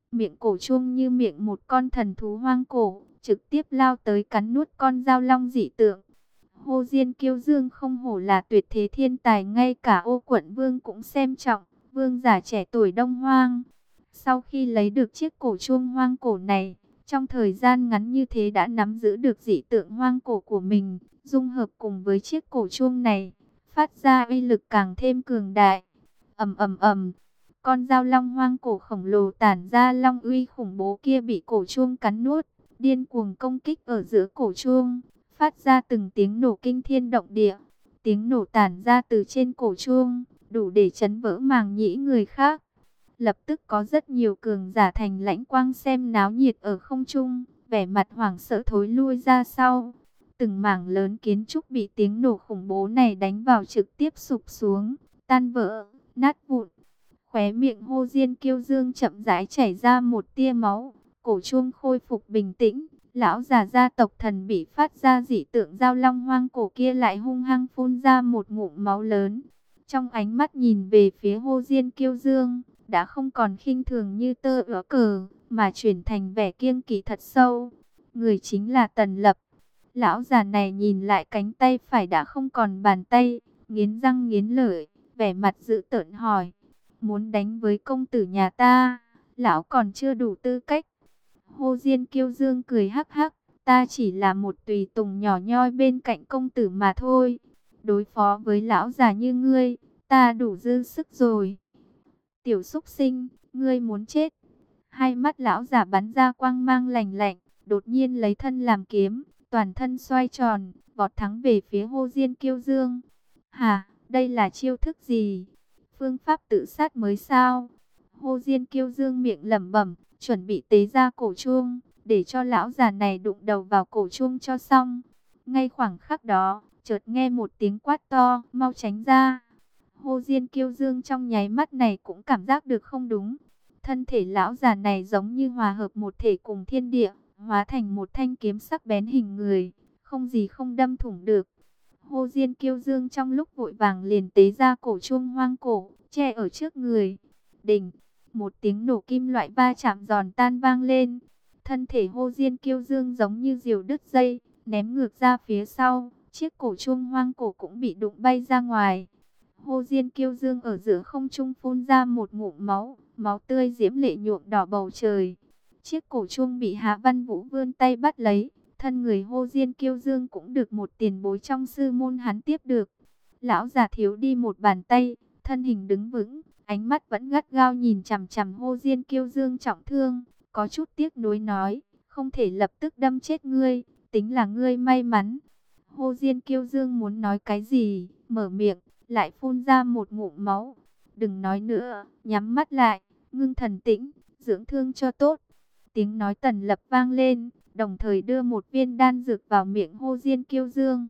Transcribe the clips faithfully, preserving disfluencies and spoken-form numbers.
Miệng cổ chuông như miệng một con thần thú hoang cổ, trực tiếp lao tới cắn nuốt con dao long dị tượng. Hồ Diên Kiêu Dương không hổ là tuyệt thế thiên tài, ngay cả Ô Quận Vương cũng xem trọng, vương giả trẻ tuổi Đông Hoang. Sau khi lấy được chiếc cổ chuông hoang cổ này, trong thời gian ngắn như thế đã nắm giữ được dị tượng hoang cổ của mình, dung hợp cùng với chiếc cổ chuông này, phát ra uy lực càng thêm cường đại. Ầm ầm ầm, con dao long hoang cổ khổng lồ tản ra long uy khủng bố kia bị cổ chuông cắn nuốt, điên cuồng công kích ở giữa cổ chuông, phát ra từng tiếng nổ kinh thiên động địa. Tiếng nổ tản ra từ trên cổ chuông, đủ để chấn vỡ màng nhĩ người khác. Lập tức có rất nhiều cường giả thành lãnh quang xem náo nhiệt ở không trung, vẻ mặt hoảng sợ thối lui ra sau. Từng mảng lớn kiến trúc bị tiếng nổ khủng bố này đánh vào trực tiếp sụp xuống, tan vỡ, nát vụn. Khóe miệng Hồ Diên Kiêu Dương chậm rãi chảy ra một tia máu, cổ chuông khôi phục bình tĩnh. Lão già gia tộc thần bị phát ra dị tượng giao long hoang cổ kia lại hung hăng phun ra một ngụm máu lớn. Trong ánh mắt nhìn về phía Hồ Diên Kiêu Dương, đã không còn khinh thường như tơ ứa cờ, mà chuyển thành vẻ kiêng kỵ thật sâu. Người chính là Tần Lập. Lão già này nhìn lại cánh tay phải đã không còn bàn tay, nghiến răng nghiến lợi, vẻ mặt dữ tợn hỏi: muốn đánh với công tử nhà ta, lão còn chưa đủ tư cách. Hồ Diên Kiêu Dương cười hắc hắc, ta chỉ là một tùy tùng nhỏ nhoi bên cạnh công tử mà thôi. Đối phó với lão già như ngươi, ta đủ dư sức rồi. Tiểu súc sinh, ngươi muốn chết. Hai mắt lão già bắn ra quang mang lạnh lạnh, đột nhiên lấy thân làm kiếm, toàn thân xoay tròn, vọt thẳng về phía Hồ Diên Kiêu Dương. Hả, đây là chiêu thức gì? Phương pháp tự sát mới sao? Hồ Diên Kiêu Dương miệng lẩm bẩm, chuẩn bị tế ra cổ chuông, để cho lão già này đụng đầu vào cổ chuông cho xong. Ngay khoảng khắc đó, chợt nghe một tiếng quát to, mau tránh ra. Hồ Diên Kiêu Dương trong nháy mắt này cũng cảm giác được không đúng. Thân thể lão già này giống như hòa hợp một thể cùng thiên địa, hóa thành một thanh kiếm sắc bén hình người, không gì không đâm thủng được. Hồ Diên Kiêu Dương trong lúc vội vàng liền tế ra cổ chuông hoang cổ, che ở trước người. Đỉnh, một tiếng nổ kim loại va chạm giòn tan vang lên. Thân thể Hồ Diên Kiêu Dương giống như diều đứt dây, ném ngược ra phía sau. Chiếc cổ chuông hoang cổ cũng bị đụng bay ra ngoài. Hồ Diên Kiêu Dương ở giữa không trung phun ra một ngụm máu, máu tươi diễm lệ nhuộm đỏ bầu trời. Chiếc cổ chuông bị Hạ Văn Vũ vươn tay bắt lấy, thân người Hồ Diên Kiêu Dương cũng được một tiền bối trong sư môn hắn tiếp được. Lão già thiếu đi một bàn tay, thân hình đứng vững, ánh mắt vẫn gắt gao nhìn chằm chằm Hồ Diên Kiêu Dương trọng thương, có chút tiếc nuối nói: không thể lập tức đâm chết ngươi, tính là ngươi may mắn. Hồ Diên Kiêu Dương muốn nói cái gì, mở miệng, lại phun ra một ngụm máu. Đừng nói nữa, nhắm mắt lại, ngưng thần tĩnh, dưỡng thương cho tốt. Tiếng nói Tần Lập vang lên, đồng thời đưa một viên đan dược vào miệng Hồ Diên Kiêu Dương.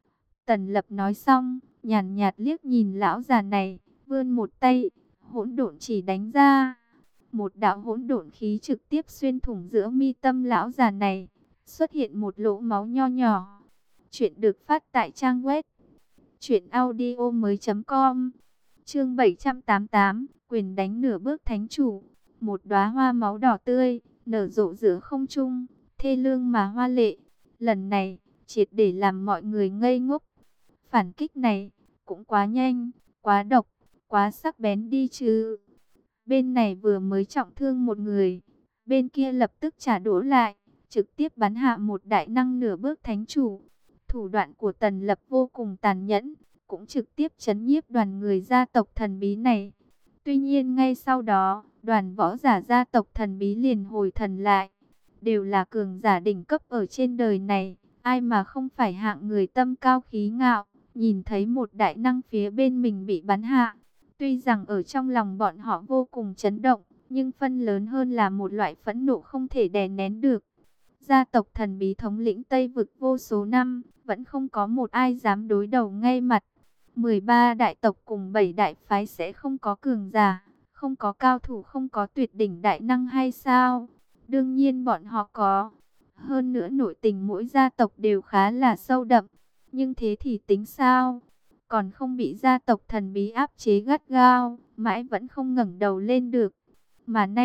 Tần Lập nói xong, nhàn nhạt liếc nhìn lão già này, vươn một tay, hỗn độn chỉ đánh ra. Một đạo hỗn độn khí trực tiếp xuyên thủng giữa mi tâm lão già này, xuất hiện một lỗ máu nho nhỏ. Chuyện được phát tại trang web truyện audio mới.com. Chương bảy trăm tám mươi tám, quyền đánh nửa bước thánh chủ. Một đóa hoa máu đỏ tươi nở rộ giữa không trung, thê lương mà hoa lệ. Lần này, triệt để làm mọi người ngây ngốc. Phản kích này cũng quá nhanh, quá độc, quá sắc bén đi chứ. Bên này vừa mới trọng thương một người, bên kia lập tức trả đũa lại, trực tiếp bắn hạ một đại năng nửa bước thánh chủ. Thủ đoạn của Tần Lập vô cùng tàn nhẫn, cũng trực tiếp chấn nhiếp đoàn người gia tộc thần bí này. Tuy nhiên ngay sau đó, đoàn võ giả gia tộc thần bí liền hồi thần lại. Đều là cường giả đỉnh cấp ở trên đời này, ai mà không phải hạng người tâm cao khí ngạo. Nhìn thấy một đại năng phía bên mình bị bắn hạ, tuy rằng ở trong lòng bọn họ vô cùng chấn động, nhưng phân lớn hơn là một loại phẫn nộ không thể đè nén được. Gia tộc thần bí thống lĩnh Tây Vực vô số năm, vẫn không có một ai dám đối đầu ngay mặt. mười ba đại tộc cùng bảy đại phái sẽ không có cường giả, không có cao thủ, không có tuyệt đỉnh đại năng hay sao? Đương nhiên bọn họ có. Hơn nữa nội tình mỗi gia tộc đều khá là sâu đậm. Nhưng thế thì tính sao? Còn không bị gia tộc thần bí áp chế gắt gao, mãi vẫn không ngẩng đầu lên được. Mà nay,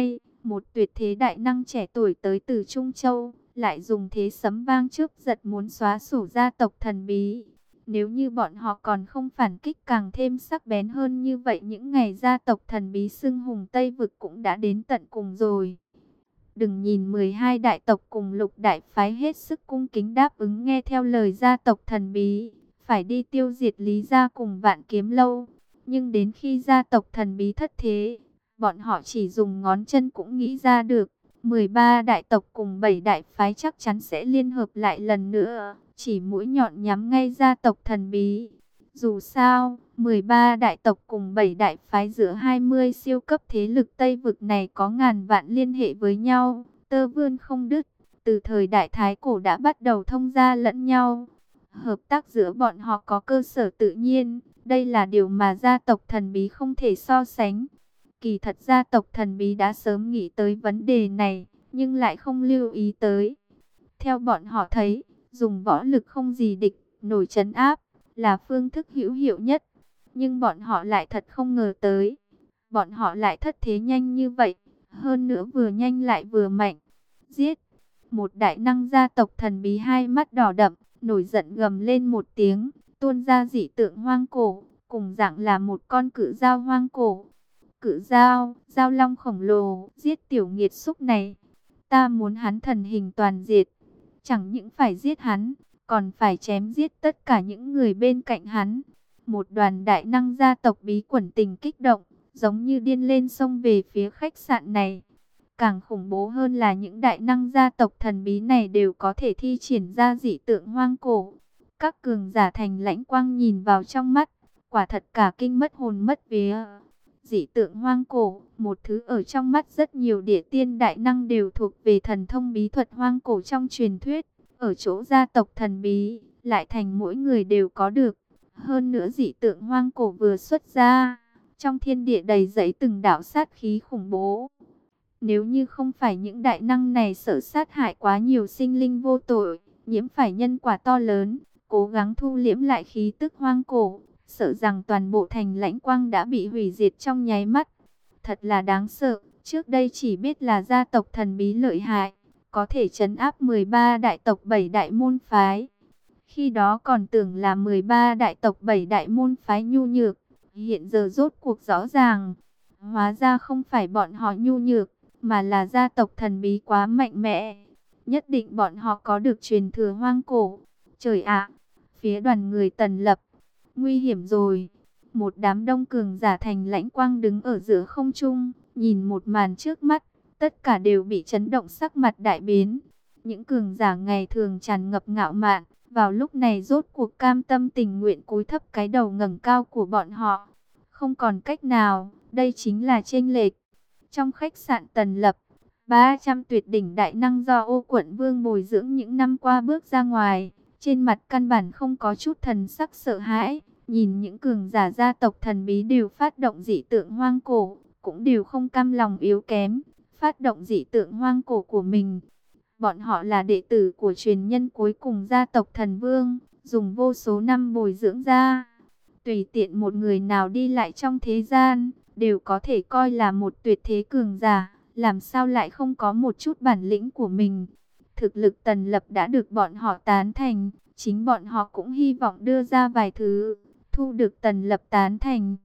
Một tuyệt thế đại năng trẻ tuổi tới từ Trung Châu, lại dùng thế sấm vang trước giật muốn xóa sổ gia tộc thần bí. Nếu như bọn họ còn không phản kích càng thêm sắc bén hơn như vậy, những ngày gia tộc thần bí xưng hùng Tây Vực cũng đã đến tận cùng rồi. Đừng nhìn mười hai đại tộc cùng lục đại phái hết sức cung kính đáp ứng nghe theo lời gia tộc thần bí, phải đi tiêu diệt Lý gia cùng Vạn Kiếm Lâu. Nhưng đến khi gia tộc thần bí thất thế, bọn họ chỉ dùng ngón chân cũng nghĩ ra được, mười ba đại tộc cùng bảy đại phái chắc chắn sẽ liên hợp lại lần nữa, chỉ mũi nhọn nhắm ngay gia tộc thần bí. Dù sao, mười ba đại tộc cùng bảy đại phái giữa hai mươi siêu cấp thế lực Tây Vực này có ngàn vạn liên hệ với nhau, tơ vươn không đứt, từ thời đại Thái Cổ đã bắt đầu thông gia lẫn nhau. Hợp tác giữa bọn họ có cơ sở tự nhiên, đây là điều mà gia tộc thần bí không thể so sánh. Kỳ thật gia tộc thần bí đã sớm nghĩ tới vấn đề này, nhưng lại không lưu ý tới. Theo bọn họ thấy, dùng võ lực không gì địch, nổi trấn áp, là phương thức hữu hiệu nhất. Nhưng bọn họ lại thật không ngờ tới. Bọn họ lại thất thế nhanh như vậy, hơn nữa vừa nhanh lại vừa mạnh. Giết! Một đại năng gia tộc thần bí hai mắt đỏ đậm, nổi giận gầm lên một tiếng, tuôn ra dị tượng hoang cổ, cùng dạng là một con cự dao hoang cổ. Cự dao, dao long khổng lồ, giết tiểu nghiệt xúc này. Ta muốn hắn thần hình toàn diệt. Chẳng những phải giết hắn, còn phải chém giết tất cả những người bên cạnh hắn. Một đoàn đại năng gia tộc bí quẩn tình kích động, giống như điên lên xông về phía khách sạn này. Càng khủng bố hơn là những đại năng gia tộc thần bí này đều có thể thi triển ra dị tượng hoang cổ. Các cường giả thành lãnh quang nhìn vào trong mắt, quả thật cả kinh mất hồn mất vía. Dị tượng hoang cổ, một thứ ở trong mắt rất nhiều địa tiên đại năng đều thuộc về thần thông bí thuật hoang cổ trong truyền thuyết. Ở chỗ gia tộc thần bí, lại thành mỗi người đều có được. Hơn nữa dị tượng hoang cổ vừa xuất ra, trong thiên địa đầy dẫy từng đạo sát khí khủng bố. Nếu như không phải những đại năng này sợ sát hại quá nhiều sinh linh vô tội, nhiễm phải nhân quả to lớn, cố gắng thu liễm lại khí tức hoang cổ, sợ rằng toàn bộ thành lãnh quang đã bị hủy diệt trong nháy mắt. Thật là đáng sợ, trước đây chỉ biết là gia tộc thần bí lợi hại, có thể trấn áp mười ba đại tộc bảy đại môn phái. Khi đó còn tưởng là mười ba đại tộc bảy đại môn phái nhu nhược, hiện giờ rốt cuộc rõ ràng. Hóa ra không phải bọn họ nhu nhược, mà là gia tộc thần bí quá mạnh mẽ. Nhất định bọn họ có được truyền thừa hoang cổ. Trời ạ, phía đoàn người Tần Lập, nguy hiểm rồi. Một đám đông cường giả thành lãnh quang đứng ở giữa không trung, nhìn một màn trước mắt, tất cả đều bị chấn động, sắc mặt đại biến. Những cường giả ngày thường tràn ngập ngạo mạn, vào lúc này rốt cuộc cam tâm tình nguyện cúi thấp cái đầu ngẩng cao của bọn họ. Không còn cách nào, đây chính là chênh lệch. Trong khách sạn Tần Lập, ba trăm tuyệt đỉnh đại năng do Ô Quận Vương bồi dưỡng những năm qua bước ra ngoài, trên mặt căn bản không có chút thần sắc sợ hãi. Nhìn những cường giả gia tộc thần bí đều phát động dị tượng hoang cổ, cũng đều không cam lòng yếu kém, phát động dị tượng hoang cổ của mình. Bọn họ là đệ tử của truyền nhân cuối cùng gia tộc thần vương, dùng vô số năm bồi dưỡng ra. Tùy tiện một người nào đi lại trong thế gian, đều có thể coi là một tuyệt thế cường giả, làm sao lại không có một chút bản lĩnh của mình. Thực lực Tần Lập đã được bọn họ tán thành, chính bọn họ cũng hy vọng đưa ra vài thứ, thu được Tần Lập tán thành.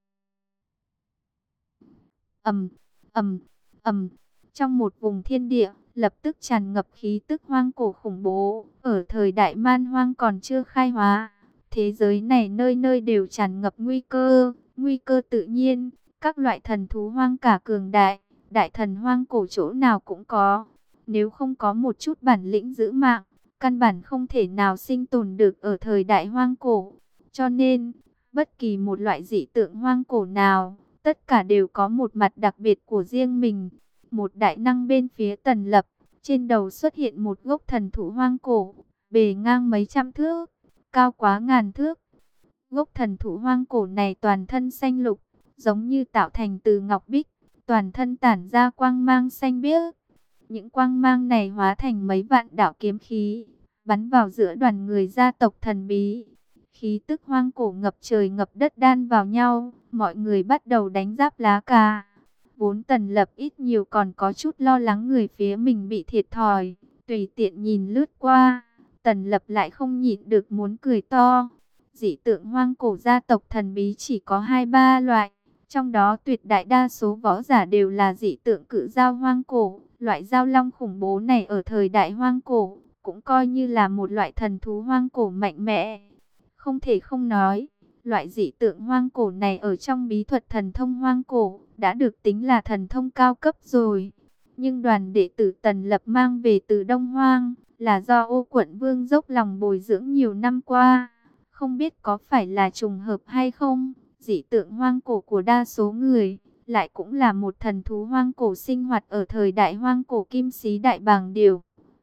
Ầm, ầm, ầm, trong một vùng thiên địa, lập tức tràn ngập khí tức hoang cổ khủng bố. Ở thời đại man hoang còn chưa khai hóa, thế giới này nơi nơi đều tràn ngập nguy cơ, nguy cơ tự nhiên, các loại thần thú hoang cả cường đại, đại thần hoang cổ chỗ nào cũng có. Nếu không có một chút bản lĩnh giữ mạng, căn bản không thể nào sinh tồn được ở thời đại hoang cổ. Cho nên, bất kỳ một loại dị tượng hoang cổ nào, tất cả đều có một mặt đặc biệt của riêng mình. Một đại năng bên phía Tần Lập, trên đầu xuất hiện một gốc thần thụ hoang cổ, bề ngang mấy trăm thước, cao quá ngàn thước. Gốc thần thụ hoang cổ này toàn thân xanh lục, giống như tạo thành từ ngọc bích, toàn thân tản ra quang mang xanh biếc. Những quang mang này hóa thành mấy vạn đạo kiếm khí, bắn vào giữa đoàn người gia tộc thần bí. Khí tức hoang cổ ngập trời ngập đất đan vào nhau, mọi người bắt đầu đánh giáp lá cà. Vốn Tần Lập ít nhiều còn có chút lo lắng người phía mình bị thiệt thòi, tùy tiện nhìn lướt qua, Tần Lập lại không nhịn được muốn cười to. Dị tượng hoang cổ gia tộc thần bí chỉ có hai ba loại, trong đó tuyệt đại đa số võ giả đều là dị tượng cự dao hoang cổ. Loại dao long khủng bố này ở thời đại hoang cổ cũng coi như là một loại thần thú hoang cổ mạnh mẽ. Không thể không nói, loại dị tượng hoang cổ này ở trong bí thuật thần thông hoang cổ đã được tính là thần thông cao cấp rồi. Nhưng đoàn đệ tử Tần Lập mang về từ Đông Hoang là do Ô Quận Vương dốc lòng bồi dưỡng nhiều năm qua. Không biết có phải là trùng hợp hay không, dị tượng hoang cổ của đa số người lại cũng là một thần thú hoang cổ sinh hoạt ở thời đại hoang cổ Kim Sĩ Đại Bàng Điểu.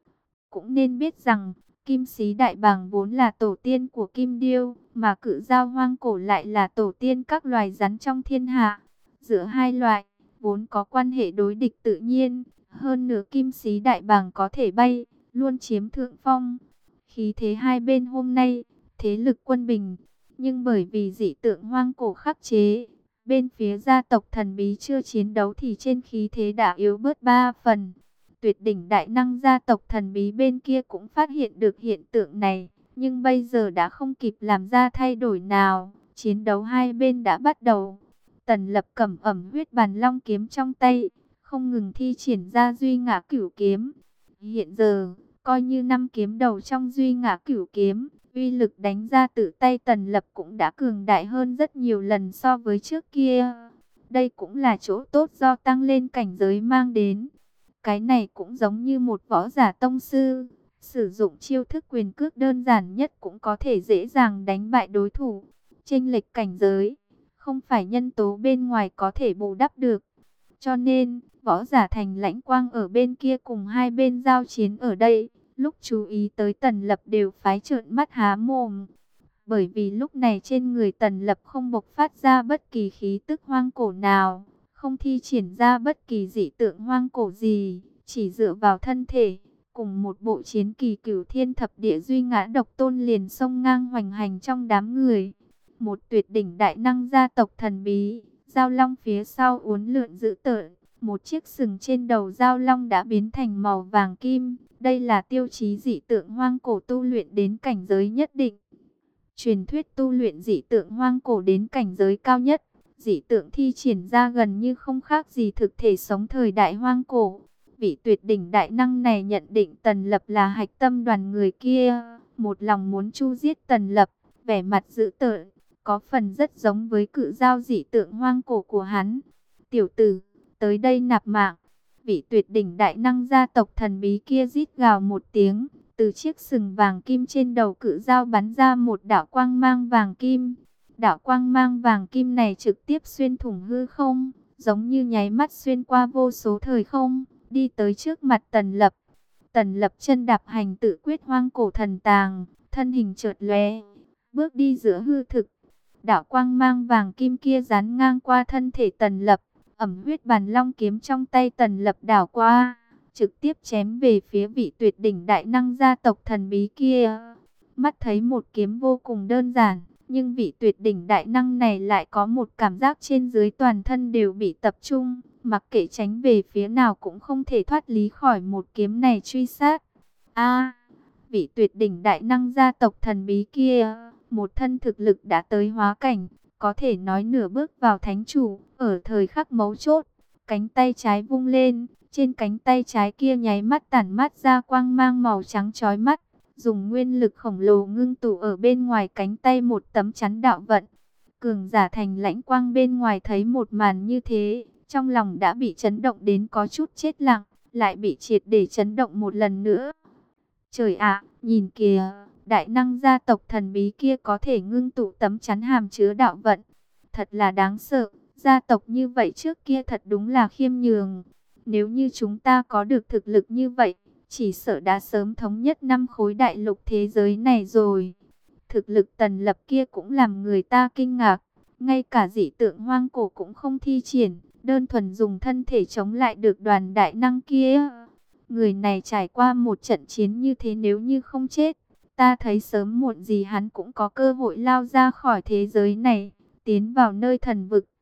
Cũng nên biết rằng, Kim Sĩ Đại Bàng vốn là tổ tiên của Kim Điêu, mà cự dao hoang cổ lại là tổ tiên các loài rắn trong thiên hạ. Giữa hai loại, vốn có quan hệ đối địch tự nhiên, hơn nữa Kim Sĩ Đại Bàng có thể bay, luôn chiếm thượng phong. Khí thế hai bên hôm nay, thế lực quân bình, nhưng bởi vì dị tượng hoang cổ khắc chế, bên phía gia tộc thần bí chưa chiến đấu thì trên khí thế đã yếu bớt ba phần. Tuyệt đỉnh đại năng gia tộc thần bí bên kia cũng phát hiện được hiện tượng này, nhưng bây giờ đã không kịp làm ra thay đổi nào. Chiến đấu hai bên đã bắt đầu. Tần Lập cầm ẩm huyết bàn long kiếm trong tay, không ngừng thi triển ra duy ngã cửu kiếm. Hiện giờ, coi như năm kiếm đầu trong duy ngã cửu kiếm, uy lực đánh ra từ tay Tần Lập cũng đã cường đại hơn rất nhiều lần so với trước kia. Đây cũng là chỗ tốt do tăng lên cảnh giới mang đến. Cái này cũng giống như một võ giả tông sư, sử dụng chiêu thức quyền cước đơn giản nhất cũng có thể dễ dàng đánh bại đối thủ. Chênh lệch cảnh giới, không phải nhân tố bên ngoài có thể bù đắp được. Cho nên, võ giả Thành Lãnh Quang ở bên kia cùng hai bên giao chiến ở đây, lúc chú ý tới Tần Lập đều phái trợn mắt há mồm. Bởi vì lúc này trên người Tần Lập không bộc phát ra bất kỳ khí tức hoang cổ nào, không thi triển ra bất kỳ dị tượng hoang cổ gì, chỉ dựa vào thân thể, cùng một bộ chiến kỳ cửu thiên thập địa duy ngã độc tôn liền xông ngang hoành hành trong đám người. Một tuyệt đỉnh đại năng gia tộc thần bí, Dao Long phía sau uốn lượn dữ tợn, một chiếc sừng trên đầu Dao Long đã biến thành màu vàng kim. Đây là tiêu chí dị tượng hoang cổ tu luyện đến cảnh giới nhất định. Truyền thuyết tu luyện dị tượng hoang cổ đến cảnh giới cao nhất, dị tượng thi triển ra gần như không khác gì thực thể sống thời đại hoang cổ. Vị tuyệt đỉnh đại năng này nhận định Tần Lập là hạch tâm đoàn người kia, một lòng muốn chu giết Tần Lập, vẻ mặt dữ tợn, có phần rất giống với cự dao dị tượng hoang cổ của hắn. Tiểu tử, tới đây nạp mạng. Vị tuyệt đỉnh đại năng gia tộc thần bí kia rít gào một tiếng, từ chiếc sừng vàng kim trên đầu cự dao bắn ra một đạo quang mang vàng kim. Đạo quang mang vàng kim này trực tiếp xuyên thủng hư không, giống như nháy mắt xuyên qua vô số thời không, đi tới trước mặt Tần Lập. Tần Lập chân đạp hành tự quyết hoang cổ thần tàng, thân hình chợt lóe, bước đi giữa hư thực. Đạo quang mang vàng kim kia dán ngang qua thân thể Tần Lập, ẩm huyết bàn long kiếm trong tay Tần Lập đảo qua, trực tiếp chém về phía vị tuyệt đỉnh đại năng gia tộc thần bí kia. Mắt thấy một kiếm vô cùng đơn giản, nhưng vị tuyệt đỉnh đại năng này lại có một cảm giác trên dưới toàn thân đều bị tập trung, mặc kệ tránh về phía nào cũng không thể thoát lý khỏi một kiếm này truy sát. A, vị tuyệt đỉnh đại năng gia tộc thần bí kia, một thân thực lực đã tới hóa cảnh, có thể nói nửa bước vào thánh chủ. Ở thời khắc mấu chốt, cánh tay trái vung lên, trên cánh tay trái kia nháy mắt tản mát ra quang mang màu trắng chói mắt, dùng nguyên lực khổng lồ ngưng tụ ở bên ngoài cánh tay một tấm chắn đạo vận. Cường giả Thành Lãnh Quang bên ngoài thấy một màn như thế, trong lòng đã bị chấn động đến có chút chết lặng, lại bị triệt để chấn động một lần nữa. Trời ạ, nhìn kìa, đại năng gia tộc thần bí kia có thể ngưng tụ tấm chắn hàm chứa đạo vận, thật là đáng sợ. Gia tộc như vậy trước kia thật đúng là khiêm nhường. Nếu như chúng ta có được thực lực như vậy, chỉ sợ đã sớm thống nhất năm khối đại lục thế giới này rồi. Thực lực Tần Lập kia cũng làm người ta kinh ngạc. Ngay cả dị tượng hoang cổ cũng không thi triển, đơn thuần dùng thân thể chống lại được đoàn đại năng kia. Người này trải qua một trận chiến như thế, nếu như không chết, ta thấy sớm muộn gì hắn cũng có cơ hội lao ra khỏi thế giới này, tiến vào nơi thần vực.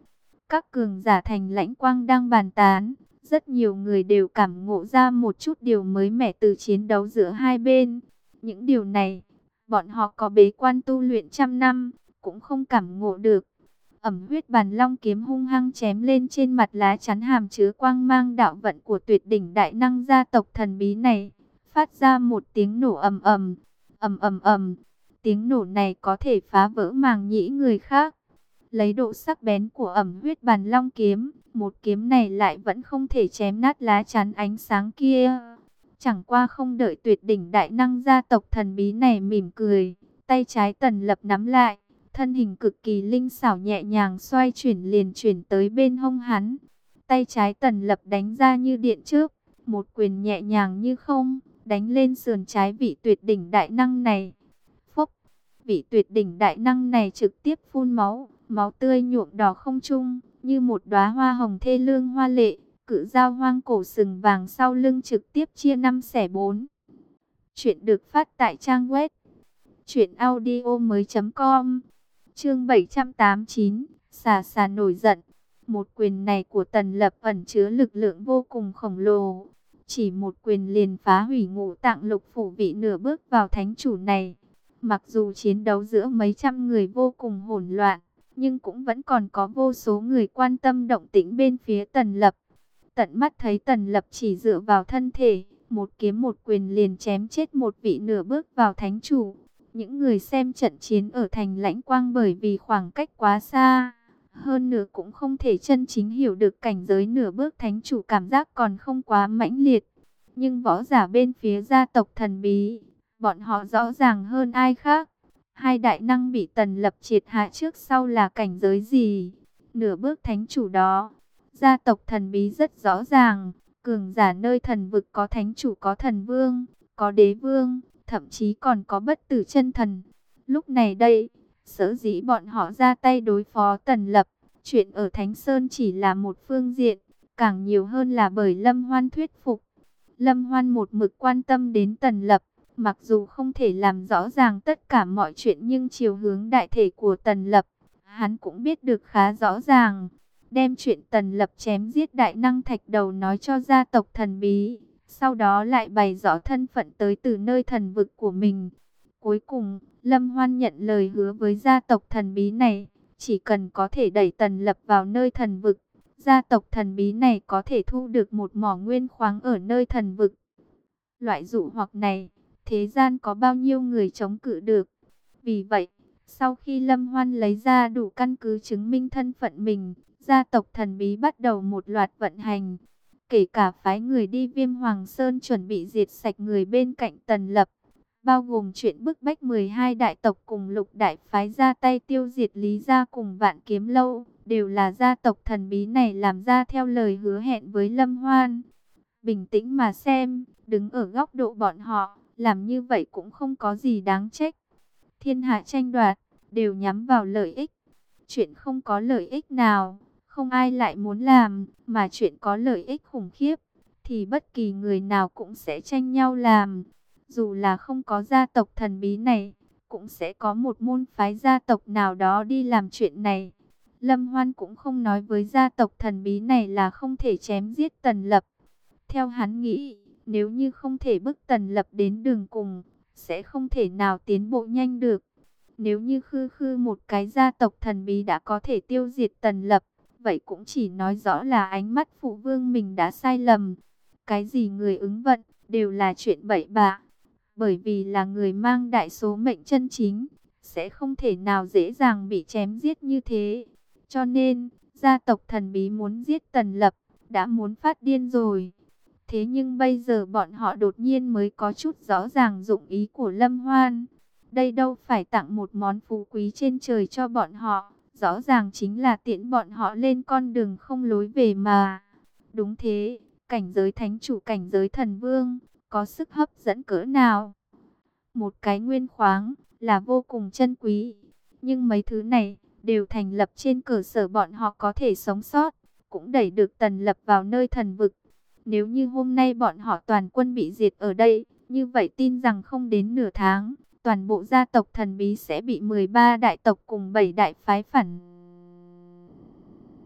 Các cường giả thành Lãnh Quang đang bàn tán, rất nhiều người đều cảm ngộ ra một chút điều mới mẻ từ chiến đấu giữa hai bên. Những điều này, bọn họ có bế quan tu luyện trăm năm, cũng không cảm ngộ được. Ẩm huyết bàn long kiếm hung hăng chém lên trên mặt lá chắn hàm chứa quang mang đạo vận của tuyệt đỉnh đại năng gia tộc thần bí này, phát ra một tiếng nổ ầm ầm, ầm ầm ầm. Tiếng nổ này có thể phá vỡ màng nhĩ người khác. Lấy độ sắc bén của ẩm huyết bàn long kiếm, một kiếm này lại vẫn không thể chém nát lá chắn ánh sáng kia. Chẳng qua không đợi tuyệt đỉnh đại năng gia tộc thần bí này mỉm cười, tay trái Tần Lập nắm lại, thân hình cực kỳ linh xảo nhẹ nhàng xoay chuyển liền chuyển tới bên hông hắn. Tay trái Tần Lập đánh ra như điện chớp, một quyền nhẹ nhàng như không, đánh lên sườn trái vị tuyệt đỉnh đại năng này. Phốc, vị tuyệt đỉnh đại năng này trực tiếp phun máu, máu tươi nhuộm đỏ không trung, như một đóa hoa hồng thê lương hoa lệ. Cự dao hoang cổ sừng vàng sau lưng trực tiếp chia năm xẻ bốn. Chuyện được phát tại trang web truyện audio mới chấm com. Chương bảy trăm tám mươi chín, xà xà nổi giận. Một quyền này của Tần Lập ẩn chứa lực lượng vô cùng khổng lồ, chỉ một quyền liền phá hủy ngũ tạng lục phủ vị nửa bước vào thánh chủ này. Mặc dù chiến đấu giữa mấy trăm người vô cùng hỗn loạn, nhưng cũng vẫn còn có vô số người quan tâm động tĩnh bên phía Tần Lập. Tận mắt thấy Tần Lập chỉ dựa vào thân thể, một kiếm một quyền liền chém chết một vị nửa bước vào thánh chủ. Những người xem trận chiến ở thành Lãnh Quang bởi vì khoảng cách quá xa, hơn nữa cũng không thể chân chính hiểu được cảnh giới nửa bước thánh chủ, cảm giác còn không quá mãnh liệt. Nhưng võ giả bên phía gia tộc thần bí, bọn họ rõ ràng hơn ai khác. Hai đại năng bị Tần Lập triệt hạ trước sau là cảnh giới gì? Nửa bước thánh chủ đó, gia tộc thần bí rất rõ ràng. Cường giả nơi thần vực có thánh chủ, có thần vương, có đế vương, thậm chí còn có bất tử chân thần. Lúc này đây, sở dĩ bọn họ ra tay đối phó Tần Lập, chuyện ở Thánh Sơn chỉ là một phương diện, càng nhiều hơn là bởi Lâm Hoan thuyết phục. Lâm Hoan một mực quan tâm đến Tần Lập, mặc dù không thể làm rõ ràng tất cả mọi chuyện nhưng chiều hướng đại thể của Tần Lập, hắn cũng biết được khá rõ ràng. Đem chuyện Tần Lập chém giết đại năng thạch đầu nói cho gia tộc thần bí, sau đó lại bày rõ thân phận tới từ nơi thần vực của mình. Cuối cùng, Lâm Hoan nhận lời hứa với gia tộc thần bí này, chỉ cần có thể đẩy Tần Lập vào nơi thần vực, gia tộc thần bí này có thể thu được một mỏ nguyên khoáng ở nơi thần vực. Loại dụ hoặc này, thế gian có bao nhiêu người chống cự được. Vì vậy, sau khi Lâm Hoan lấy ra đủ căn cứ chứng minh thân phận mình, gia tộc thần bí bắt đầu một loạt vận hành, kể cả phái người đi Viêm Hoàng Sơn chuẩn bị diệt sạch người bên cạnh Tần Lập, bao gồm chuyện bức bách mười hai đại tộc cùng lục đại phái ra tay tiêu diệt Lý Gia cùng Vạn Kiếm Lâu, đều là gia tộc thần bí này làm ra theo lời hứa hẹn với Lâm Hoan. Bình tĩnh mà xem, đứng ở góc độ bọn họ, làm như vậy cũng không có gì đáng trách. Thiên hạ tranh đoạt, đều nhắm vào lợi ích. Chuyện không có lợi ích nào, không ai lại muốn làm, mà chuyện có lợi ích khủng khiếp, thì bất kỳ người nào cũng sẽ tranh nhau làm. Dù là không có gia tộc thần bí này, cũng sẽ có một môn phái gia tộc nào đó đi làm chuyện này. Lâm Hoan cũng không nói với gia tộc thần bí này là không thể chém giết Tần Lập. Theo hắn nghĩ, nếu như không thể bức Tần Lập đến đường cùng, sẽ không thể nào tiến bộ nhanh được. Nếu như khư khư một cái gia tộc thần bí đã có thể tiêu diệt Tần Lập, vậy cũng chỉ nói rõ là ánh mắt phụ vương mình đã sai lầm. Cái gì người ứng vận, đều là chuyện bậy bạ. Bởi vì là người mang đại số mệnh chân chính, sẽ không thể nào dễ dàng bị chém giết như thế. Cho nên, gia tộc thần bí muốn giết Tần Lập, đã muốn phát điên rồi. Thế nhưng bây giờ bọn họ đột nhiên mới có chút rõ ràng dụng ý của Lâm Hoan. Đây đâu phải tặng một món phú quý trên trời cho bọn họ, rõ ràng chính là tiễn bọn họ lên con đường không lối về mà. Đúng thế, cảnh giới thánh chủ, cảnh giới thần vương, có sức hấp dẫn cỡ nào? Một cái nguyên khoáng là vô cùng chân quý, nhưng mấy thứ này đều thành lập trên cơ sở bọn họ có thể sống sót, cũng đẩy được Tần Lập vào nơi thần vực. Nếu như hôm nay bọn họ toàn quân bị diệt ở đây, như vậy tin rằng không đến nửa tháng, toàn bộ gia tộc thần bí sẽ bị mười ba đại tộc cùng bảy đại phái phản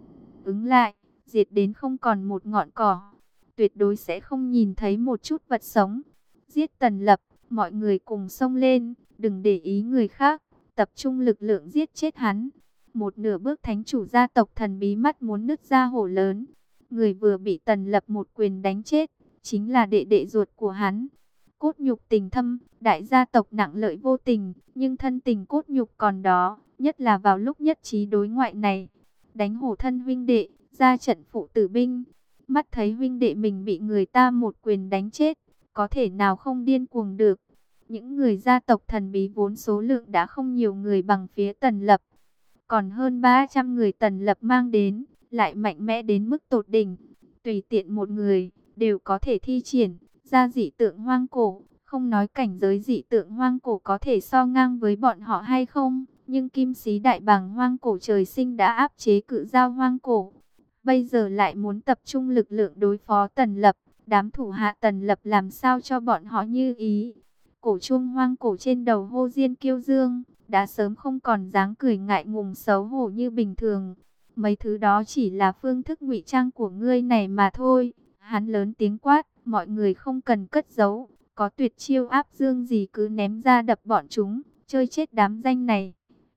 ứng lại, diệt đến không còn một ngọn cỏ. Tuyệt đối sẽ không nhìn thấy một chút vật sống. Giết Tần Lập, mọi người cùng xông lên, đừng để ý người khác, tập trung lực lượng giết chết hắn. Một nửa bước thánh chủ gia tộc thần bí mắt muốn nứt ra hổ lớn. Người vừa bị Tần Lập một quyền đánh chết, chính là đệ đệ ruột của hắn. Cốt nhục tình thâm, đại gia tộc nặng lợi vô tình, nhưng thân tình cốt nhục còn đó, nhất là vào lúc nhất trí đối ngoại này. Đánh hổ thân huynh đệ, ra trận phụ tử binh. Mắt thấy huynh đệ mình bị người ta một quyền đánh chết, có thể nào không điên cuồng được. Những người gia tộc thần bí vốn số lượng đã không nhiều người bằng phía Tần Lập. Còn hơn ba trăm người Tần Lập mang đến, lại mạnh mẽ đến mức tột đỉnh. Tùy tiện một người, đều có thể thi triển ra dị tượng hoang cổ. Không nói cảnh giới dị tượng hoang cổ có thể so ngang với bọn họ hay không, nhưng kim sĩ đại bàng hoang cổ trời sinh đã áp chế cự giao hoang cổ. Bây giờ lại muốn tập trung lực lượng đối phó Tần Lập, đám thủ hạ Tần Lập làm sao cho bọn họ như ý. Cổ chuông hoang cổ trên đầu Hô Diên Kiêu Dương, đã sớm không còn dáng cười ngại ngùng xấu hổ như bình thường. Mấy thứ đó chỉ là phương thức ngụy trang của ngươi này mà thôi. Hắn lớn tiếng quát, mọi người không cần cất giấu, có tuyệt chiêu áp dương gì cứ ném ra đập bọn chúng, chơi chết đám danh này.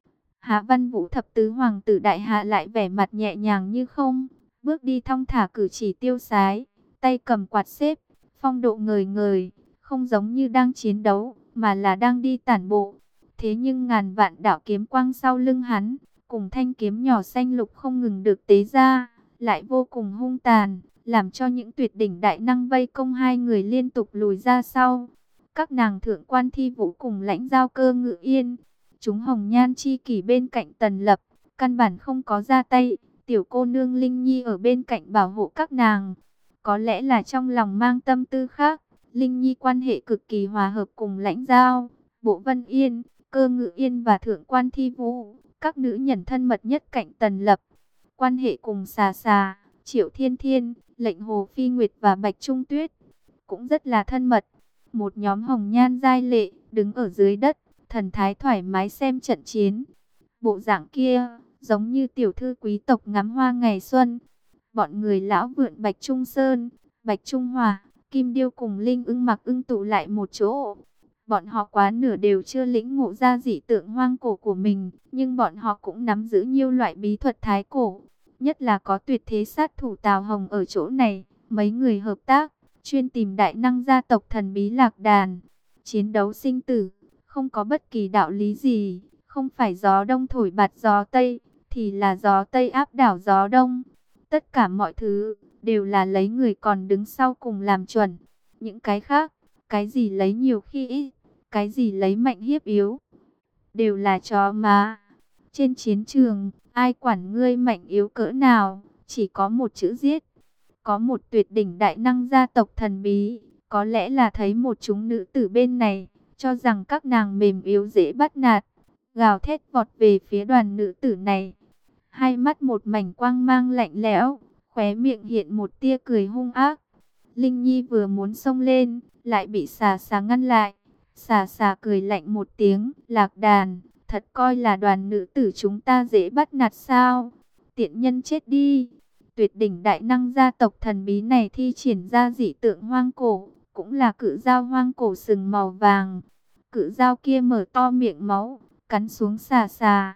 Hạ Văn Vũ thập tứ hoàng tử đại hạ lại vẻ mặt nhẹ nhàng như không, bước đi thong thả cử chỉ tiêu sái, tay cầm quạt xếp, phong độ ngời ngời, không giống như đang chiến đấu, mà là đang đi tản bộ. Thế nhưng ngàn vạn đạo kiếm quang sau lưng hắn, cùng thanh kiếm nhỏ xanh lục không ngừng được tế ra, lại vô cùng hung tàn, làm cho những tuyệt đỉnh đại năng vây công hai người liên tục lùi ra sau. Các nàng thượng quan Thi Vũ cùng lãnh giao Cơ Ngự Yên, chúng hồng nhan chi kỷ bên cạnh Tần Lập, căn bản không có ra tay. Tiểu cô nương Linh Nhi ở bên cạnh bảo hộ các nàng. Có lẽ là trong lòng mang tâm tư khác, Linh Nhi quan hệ cực kỳ hòa hợp cùng lãnh giao, Bộ Vân Yên, Cơ Ngự Yên và thượng quan Thi Vũ, các nữ nhân thân mật nhất cạnh Tần Lập. Quan hệ cùng Xà Xà, Triệu Thiên Thiên, Lệnh Hồ Phi Nguyệt và Bạch Trung Tuyết cũng rất là thân mật. Một nhóm hồng nhan giai lệ đứng ở dưới đất, thần thái thoải mái xem trận chiến. Bộ dạng kia giống như tiểu thư quý tộc ngắm hoa ngày xuân. Bọn người lão vượn Bạch Trung Sơn, Bạch Trung Hòa, Kim Điêu cùng Linh Ưng Mặc Ưng tụ lại một chỗ. Bọn họ quá nửa đều chưa lĩnh ngộ ra dị tượng hoang cổ của mình, nhưng bọn họ cũng nắm giữ nhiều loại bí thuật thái cổ. Nhất là có tuyệt thế sát thủ Tào Hồng ở chỗ này, mấy người hợp tác, chuyên tìm đại năng gia tộc thần bí Lạc Đàn. Chiến đấu sinh tử, không có bất kỳ đạo lý gì, không phải gió đông thổi bạt gió tây, thì là gió tây áp đảo gió đông. Tất cả mọi thứ, đều là lấy người còn đứng sau cùng làm chuẩn. Những cái khác, cái gì lấy nhiều khi ít, cái gì lấy mạnh hiếp yếu, đều là chó má. Trên chiến trường, ai quản ngươi mạnh yếu cỡ nào, chỉ có một chữ giết. Có một tuyệt đỉnh đại năng gia tộc thần bí, có lẽ là thấy một chúng nữ tử bên này, cho rằng các nàng mềm yếu dễ bắt nạt, gào thét vọt về phía đoàn nữ tử này. Hai mắt một mảnh quang mang lạnh lẽo, khóe miệng hiện một tia cười hung ác. Linh Nhi vừa muốn xông lên, lại bị Xà Xà ngăn lại. Xà Xà cười lạnh một tiếng, Lạc Đàn, thật coi là đoàn nữ tử chúng ta dễ bắt nạt sao? Tiện nhân chết đi! Tuyệt đỉnh đại năng gia tộc thần bí này thi triển ra dị tượng hoang cổ, cũng là cự dao hoang cổ sừng màu vàng. Cự dao kia mở to miệng máu, cắn xuống Xà Xà.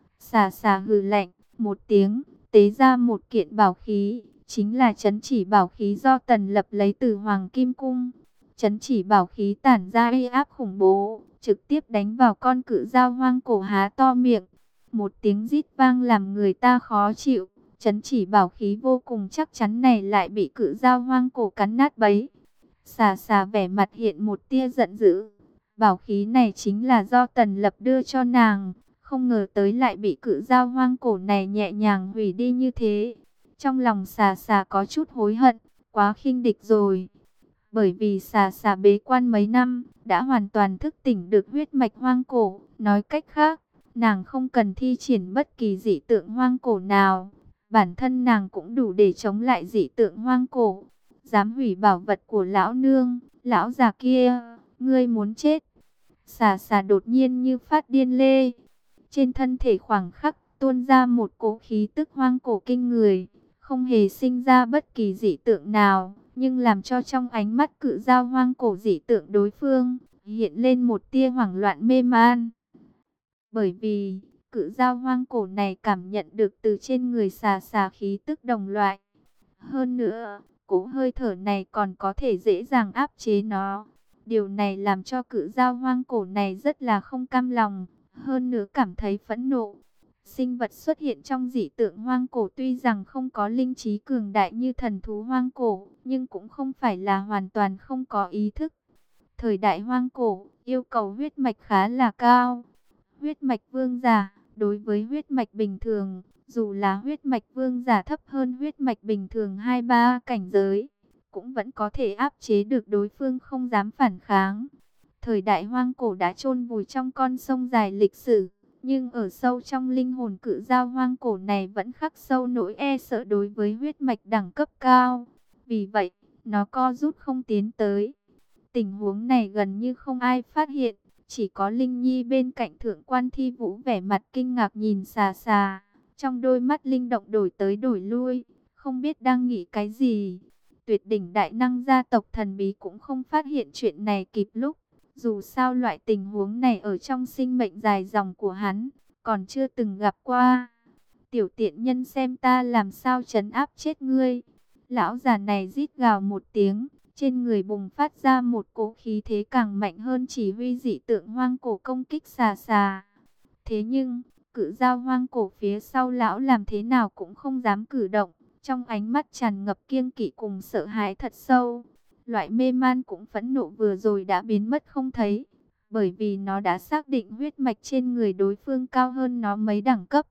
Xà Xà hừ lạnh một tiếng, tế ra một kiện bảo khí, chính là chấn chỉ bảo khí do Tần Lập lấy từ Hoàng Kim Cung. Chấn chỉ bảo khí tản ra uy áp khủng bố, trực tiếp đánh vào con cự dao hoang cổ há to miệng. Một tiếng rít vang làm người ta khó chịu. Chấn chỉ bảo khí vô cùng chắc chắn này lại bị cự dao hoang cổ cắn nát bấy. Xà Xà vẻ mặt hiện một tia giận dữ. Bảo khí này chính là do Tần Lập đưa cho nàng, không ngờ tới lại bị cự dao hoang cổ này nhẹ nhàng hủy đi như thế. Trong lòng Xà Xà có chút hối hận, quá khinh địch rồi. Bởi vì Xà Xà bế quan mấy năm, đã hoàn toàn thức tỉnh được huyết mạch hoang cổ. Nói cách khác, nàng không cần thi triển bất kỳ dị tượng hoang cổ nào. Bản thân nàng cũng đủ để chống lại dị tượng hoang cổ. Dám hủy bảo vật của lão nương, lão già kia, ngươi muốn chết. Xà Xà đột nhiên như phát điên lê. Trên thân thể khoảng khắc tuôn ra một cỗ khí tức hoang cổ kinh người. không hề sinh ra bất kỳ dị tượng nào, nhưng làm cho trong ánh mắt cự dao hoang cổ dị tượng đối phương hiện lên một tia hoảng loạn mê man. Bởi vì cự dao hoang cổ này cảm nhận được từ trên người xà xà khí tức đồng loại. Hơn nữa, cỗ hơi thở này còn có thể dễ dàng áp chế nó. Điều này làm cho cự dao hoang cổ này rất là không cam lòng, hơn nữa cảm thấy phẫn nộ. Sinh vật xuất hiện trong dị tượng hoang cổ tuy rằng không có linh trí cường đại như thần thú hoang cổ, nhưng cũng không phải là hoàn toàn không có ý thức. Thời đại hoang cổ, yêu cầu huyết mạch khá là cao. Huyết mạch vương giả, đối với huyết mạch bình thường, dù là huyết mạch vương giả thấp hơn huyết mạch bình thường hai ba cảnh giới, cũng vẫn có thể áp chế được đối phương không dám phản kháng. Thời đại hoang cổ đã chôn vùi trong con sông dài lịch sử, nhưng ở sâu trong linh hồn cự dao hoang cổ này vẫn khắc sâu nỗi e sợ đối với huyết mạch đẳng cấp cao. Vì vậy, nó co rút không tiến tới. Tình huống này gần như không ai phát hiện, chỉ có Linh Nhi bên cạnh Thượng quan Thi Vũ vẻ mặt kinh ngạc nhìn xà xà. Trong đôi mắt linh động đổi tới đổi lui, không biết đang nghĩ cái gì. Tuyệt đỉnh đại năng gia tộc thần bí cũng không phát hiện chuyện này kịp lúc. Dù sao loại tình huống này ở trong sinh mệnh dài dòng của hắn, còn chưa từng gặp qua. Tiểu tiện nhân xem ta làm sao trấn áp chết ngươi. Lão già này rít gào một tiếng, trên người bùng phát ra một cỗ khí thế càng mạnh hơn chỉ huy dị tượng hoang cổ công kích xà xà. Thế nhưng, cự dao hoang cổ phía sau lão làm thế nào cũng không dám cử động, trong ánh mắt tràn ngập kiêng kỵ cùng sợ hãi thật sâu. Loại mê man cũng phẫn nộ vừa rồi đã biến mất không thấy, bởi vì nó đã xác định huyết mạch trên người đối phương cao hơn nó mấy đẳng cấp.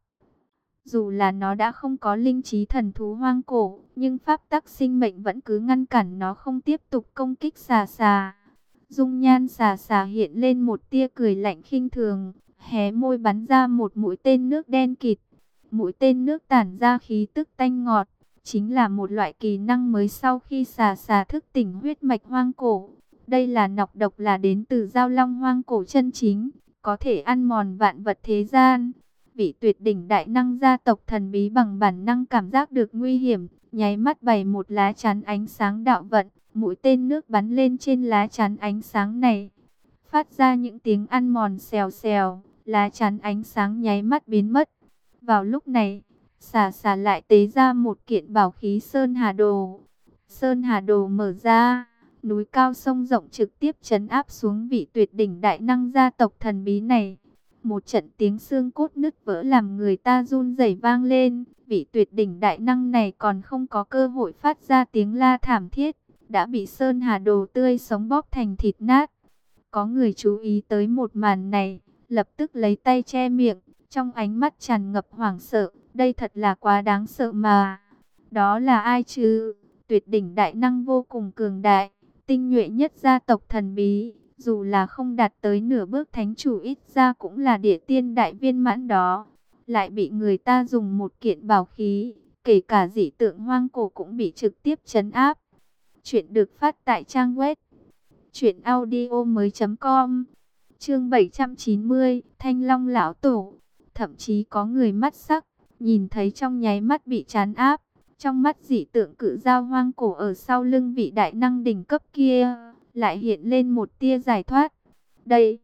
Dù là nó đã không có linh trí thần thú hoang cổ, nhưng pháp tắc sinh mệnh vẫn cứ ngăn cản nó không tiếp tục công kích xà xà. Dung nhan xà xà hiện lên một tia cười lạnh khinh thường, hé môi bắn ra một mũi tên nước đen kịt. Mũi tên nước tản ra khí tức tanh ngọt, chính là một loại kỳ năng mới sau khi xà xà thức tỉnh huyết mạch hoang cổ. Đây là nọc độc là đến từ dao long hoang cổ chân chính, có thể ăn mòn vạn vật thế gian. Vị tuyệt đỉnh đại năng gia tộc thần bí bằng bản năng cảm giác được nguy hiểm, nháy mắt bày một lá chắn ánh sáng đạo vận, mũi tên nước bắn lên trên lá chắn ánh sáng này, phát ra những tiếng ăn mòn xèo xèo, lá chắn ánh sáng nháy mắt biến mất. Vào lúc này, xà xà lại tế ra một kiện bảo khí Sơn Hà Đồ. Sơn Hà Đồ mở ra, núi cao sông rộng trực tiếp trấn áp xuống vị tuyệt đỉnh đại năng gia tộc thần bí này. Một trận tiếng xương cốt nứt vỡ làm người ta run rẩy vang lên. Vị tuyệt đỉnh đại năng này còn không có cơ hội phát ra tiếng la thảm thiết, đã bị Sơn Hà Đồ tươi sống bóp thành thịt nát. Có người chú ý tới một màn này, lập tức lấy tay che miệng, trong ánh mắt tràn ngập hoảng sợ. Đây thật là quá đáng sợ mà. Đó là ai chứ? Tuyệt đỉnh đại năng vô cùng cường đại, tinh nhuệ nhất gia tộc thần bí. Dù là không đạt tới nửa bước thánh chủ ít ra cũng là địa tiên đại viên mãn đó. Lại bị người ta dùng một kiện bảo khí, kể cả dị tượng hoang cổ cũng bị trực tiếp trấn áp. Chuyện được phát tại trang web truyện audio mới chấm com. Chương bảy trăm chín mươi, Thanh Long lão tổ. Thậm chí có người mắt sắc, nhìn thấy trong nháy mắt bị trấn áp. Trong mắt dị tượng cự dao hoang cổ ở sau lưng vị đại năng đỉnh cấp kia, lại hiện lên một tia giải thoát. Đây,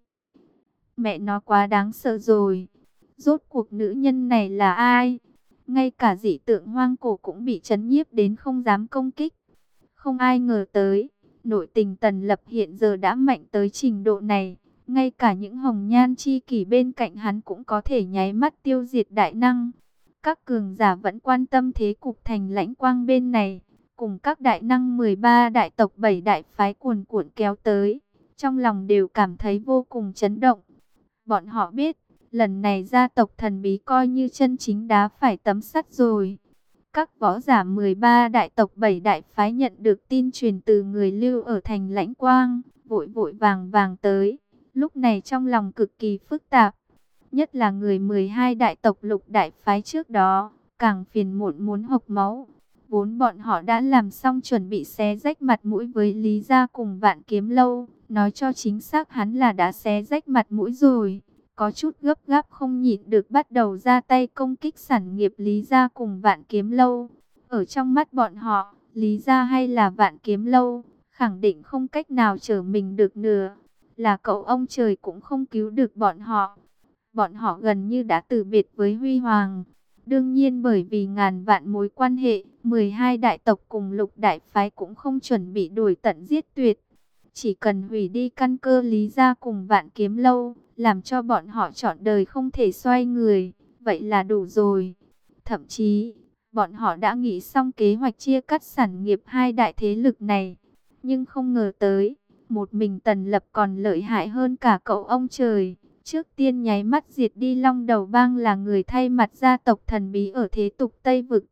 mẹ nó quá đáng sợ rồi. Rốt cuộc nữ nhân này là ai? Ngay cả dị tượng hoang cổ cũng bị chấn nhiếp đến không dám công kích. Không ai ngờ tới, nội tình Tần Lập hiện giờ đã mạnh tới trình độ này. Ngay cả những hồng nhan chi kỷ bên cạnh hắn cũng có thể nháy mắt tiêu diệt đại năng. Các cường giả vẫn quan tâm thế cục thành Lãnh Quang bên này, cùng các đại năng mười ba đại tộc bảy đại phái cuồn cuộn kéo tới, trong lòng đều cảm thấy vô cùng chấn động. Bọn họ biết, lần này gia tộc thần bí coi như chân chính đá phải tấm sắt rồi. Các võ giả mười ba đại tộc bảy đại phái nhận được tin truyền từ người lưu ở thành Lãnh Quang, vội vội vàng vàng tới, lúc này trong lòng cực kỳ phức tạp. Nhất là người mười hai đại tộc lục đại phái trước đó, càng phiền muộn muốn hộc máu. Vốn bọn họ đã làm xong chuẩn bị xé rách mặt mũi với Lý Gia cùng Vạn Kiếm Lâu. Nói cho chính xác hắn là đã xé rách mặt mũi rồi. Có chút gấp gáp không nhịn được bắt đầu ra tay công kích sản nghiệp Lý Gia cùng Vạn Kiếm Lâu. Ở trong mắt bọn họ, Lý gia hay là Vạn Kiếm Lâu, khẳng định không cách nào trở mình được nữa. Là cậu ông trời cũng không cứu được bọn họ. Bọn họ gần như đã từ biệt với huy hoàng. Đương nhiên bởi vì ngàn vạn mối quan hệ, mười hai đại tộc cùng Lục đại phái cũng không chuẩn bị đuổi tận giết tuyệt. Chỉ cần hủy đi căn cơ Lý gia cùng Vạn Kiếm Lâu, làm cho bọn họ trọn đời không thể xoay người, vậy là đủ rồi. Thậm chí, bọn họ đã nghĩ xong kế hoạch chia cắt sản nghiệp hai đại thế lực này. Nhưng không ngờ tới, một mình Tần Lập còn lợi hại hơn cả cậu ông trời. Trước tiên nháy mắt diệt đi Long Đầu Bang là người thay mặt gia tộc thần bí ở thế tục Tây Vực.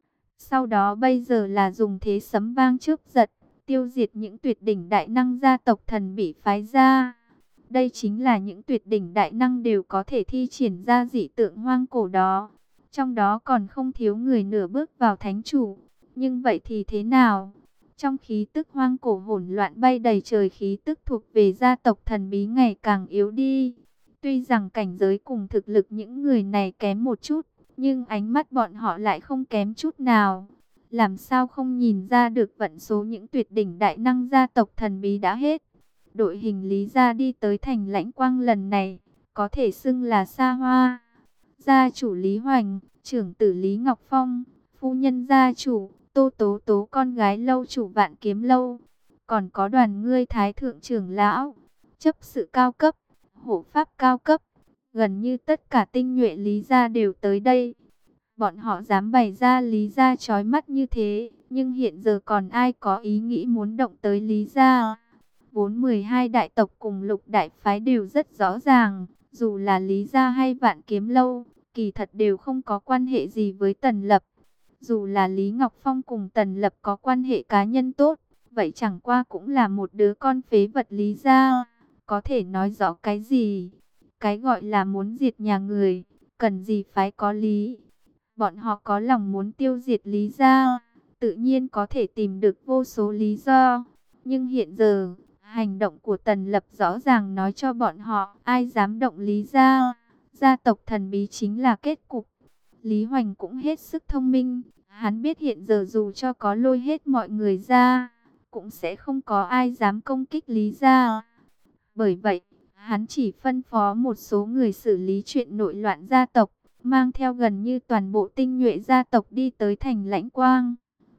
Sau đó bây giờ là dùng thế sấm vang chớp giật, tiêu diệt những tuyệt đỉnh đại năng gia tộc thần bí phái ra. Đây chính là những tuyệt đỉnh đại năng đều có thể thi triển ra dị tượng hoang cổ đó. Trong đó còn không thiếu người nửa bước vào thánh chủ. Nhưng vậy thì thế nào? Trong khí tức hoang cổ hỗn loạn bay đầy trời, khí tức thuộc về gia tộc thần bí ngày càng yếu đi. Tuy rằng cảnh giới cùng thực lực những người này kém một chút, nhưng ánh mắt bọn họ lại không kém chút nào. Làm sao không nhìn ra được vận số những tuyệt đỉnh đại năng gia tộc thần bí đã hết. Đội hình Lý gia đi tới thành Lãnh Quang lần này, có thể xưng là xa hoa. Gia chủ Lý Hoành, trưởng tử Lý Ngọc Phong, phu nhân gia chủ, Tô Tố Tố con gái lâu chủ Vạn Kiếm Lâu. Còn có đoàn ngươi thái thượng trưởng lão, chấp sự cao cấp, hộ pháp cao cấp. Gần như tất cả tinh nhuệ Lý gia đều tới đây. Bọn họ dám bày ra Lý gia chói mắt như thế, nhưng hiện giờ còn ai có ý nghĩ muốn động tới Lý gia? Vốn mười hai đại tộc cùng Lục đại phái đều rất rõ ràng, dù là Lý gia hay Vạn Kiếm Lâu, kỳ thật đều không có quan hệ gì với Tần Lập. Dù là Lý Ngọc Phong cùng Tần Lập có quan hệ cá nhân tốt, vậy chẳng qua cũng là một đứa con phế vật Lý gia. Có thể nói rõ cái gì? Cái gọi là muốn diệt nhà người, cần gì phái có lý. Bọn họ có lòng muốn tiêu diệt Lý gia, tự nhiên có thể tìm được vô số lý do. Nhưng hiện giờ, hành động của Tần Lập rõ ràng nói cho bọn họ, ai dám động Lý gia, gia tộc thần bí chính là kết cục. Lý Hoành cũng hết sức thông minh, hắn biết hiện giờ dù cho có lôi hết mọi người ra, cũng sẽ không có ai dám công kích Lý gia. Bởi vậy, hắn chỉ phân phó một số người xử lý chuyện nội loạn gia tộc, mang theo gần như toàn bộ tinh nhuệ gia tộc đi tới thành Lãnh Quang.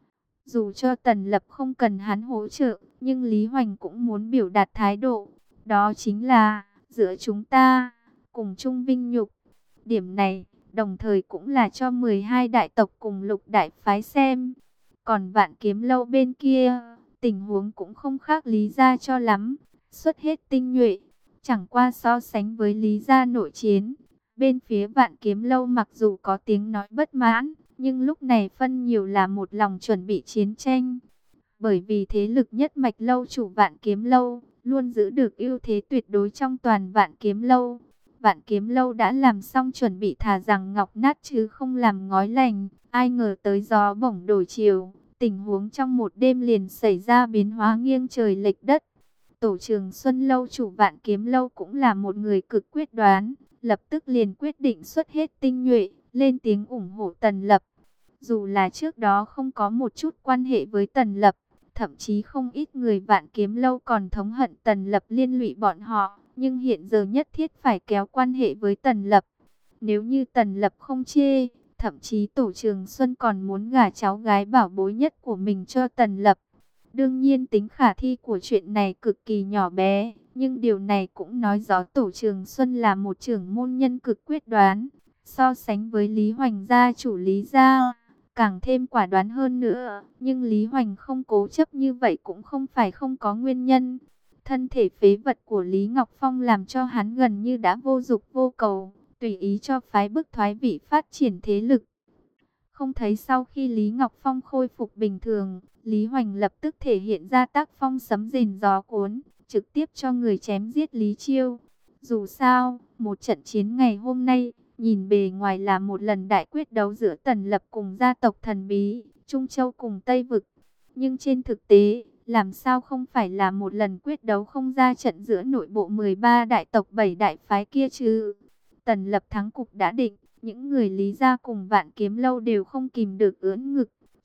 Dù cho Tần Lập không cần hắn hỗ trợ, nhưng Lý Hoành cũng muốn biểu đạt thái độ. Đó chính là, giữa chúng ta, cùng chung vinh nhục. Điểm này, đồng thời cũng là cho mười hai đại tộc cùng Lục đại phái xem. Còn Vạn Kiếm Lâu bên kia, tình huống cũng không khác Lý gia cho lắm. Xuất hết tinh nhuệ, chẳng qua so sánh với Lý gia nội chiến. Bên phía Vạn Kiếm Lâu mặc dù có tiếng nói bất mãn, nhưng lúc này phân nhiều là một lòng chuẩn bị chiến tranh. Bởi vì thế lực nhất mạch lâu chủ Vạn Kiếm Lâu, luôn giữ được ưu thế tuyệt đối trong toàn Vạn Kiếm Lâu. Vạn Kiếm Lâu đã làm xong chuẩn bị thà rằng ngọc nát chứ không làm ngói lành. Ai ngờ tới gió bổng đổi chiều, tình huống trong một đêm liền xảy ra biến hóa nghiêng trời lệch đất. Tổ Trường Xuân lâu chủ Vạn Kiếm Lâu cũng là một người cực quyết đoán, lập tức liền quyết định xuất hết tinh nhuệ, lên tiếng ủng hộ Tần Lập. Dù là trước đó không có một chút quan hệ với Tần Lập, thậm chí không ít người Vạn Kiếm Lâu còn thống hận Tần Lập liên lụy bọn họ, nhưng hiện giờ nhất thiết phải kéo quan hệ với Tần Lập. Nếu như Tần Lập không chê, thậm chí Tổ Trường Xuân còn muốn gả cháu gái bảo bối nhất của mình cho Tần Lập. Đương nhiên tính khả thi của chuyện này cực kỳ nhỏ bé, nhưng điều này cũng nói rõ Tổ Trường Xuân là một trưởng môn nhân cực quyết đoán. So sánh với Lý Hoành gia chủ Lý gia, càng thêm quả đoán hơn nữa. Nhưng Lý Hoành không cố chấp như vậy cũng không phải không có nguyên nhân. Thân thể phế vật của Lý Ngọc Phong làm cho hắn gần như đã vô dục vô cầu, tùy ý cho phái bức thoái vị phát triển thế lực. Không thấy sau khi Lý Ngọc Phong khôi phục bình thường, Lý Hoành lập tức thể hiện ra tác phong sấm rền gió cuốn, trực tiếp cho người chém giết Lý Chiêu. Dù sao, một trận chiến ngày hôm nay, nhìn bề ngoài là một lần đại quyết đấu giữa Tần Lập cùng gia tộc thần bí, Trung Châu cùng Tây Vực. Nhưng trên thực tế, làm sao không phải là một lần quyết đấu không ra trận giữa nội bộ mười ba đại tộc bảy đại phái kia chứ? Tần Lập thắng cục đã định, những người Lý gia cùng Vạn Kiếm Lâu đều không kìm được ưỡn ngực.